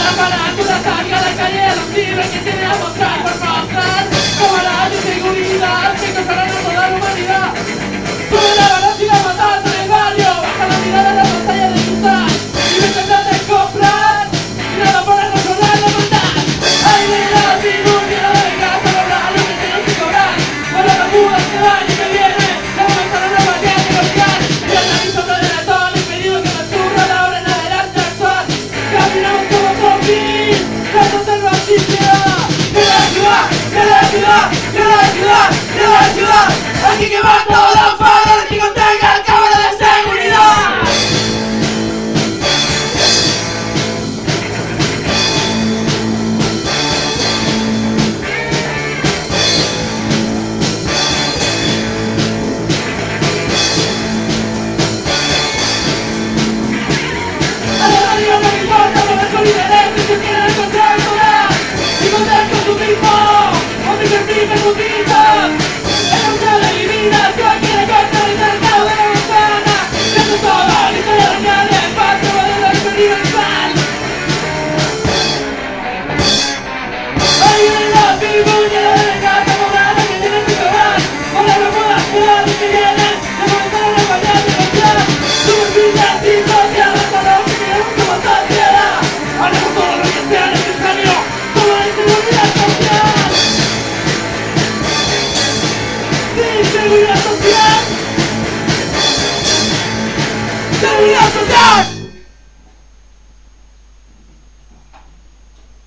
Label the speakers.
Speaker 1: para que la salga a la calle a los libres que tiene a mostrar por mostrar cámaras de seguridad que causarán a toda la humanidad. Sube la balanza y la matanza en el barrio, baja la mirada a la pantalla de cristal y me tendrán de comprar y nada para controlar la maldad. Ahí viene la figura de casa a lograr lo que tienen que cobrar. Con las vacunas que van y que vienen, la comenzarán a patear y golpear. Y el aviso de delatón impedido que me surra la hora en adelante actuar. Caminamos como zombies, tratando de racismo. ¡Que la ciudad! ¡Que la ciudad! ¡Que la ciudad! ¡Que la ciudad! ¡Aquí que va todos los padres que contengan cámara de seguridad! A la radio no me importa mover con intereses que tienen el control total y contar con su mismo o mi perfil me utiliza. Es una de mi vida, yo quiero cortar el mercado de la manzana. Eso es todo, la historia de nadie, el paso de la experimental. Ahí viene la figura de la casa morada que tienen que cobrar. Con las remodas ciudades que vienen, se comenzaron a fallar y golpear. Sus vidas disociadas a los que queremos como sociedad. Haremos todo lo que sea necesario, como la inseguridad social. ¡Sí, seguridad social! ¡Seguridad social!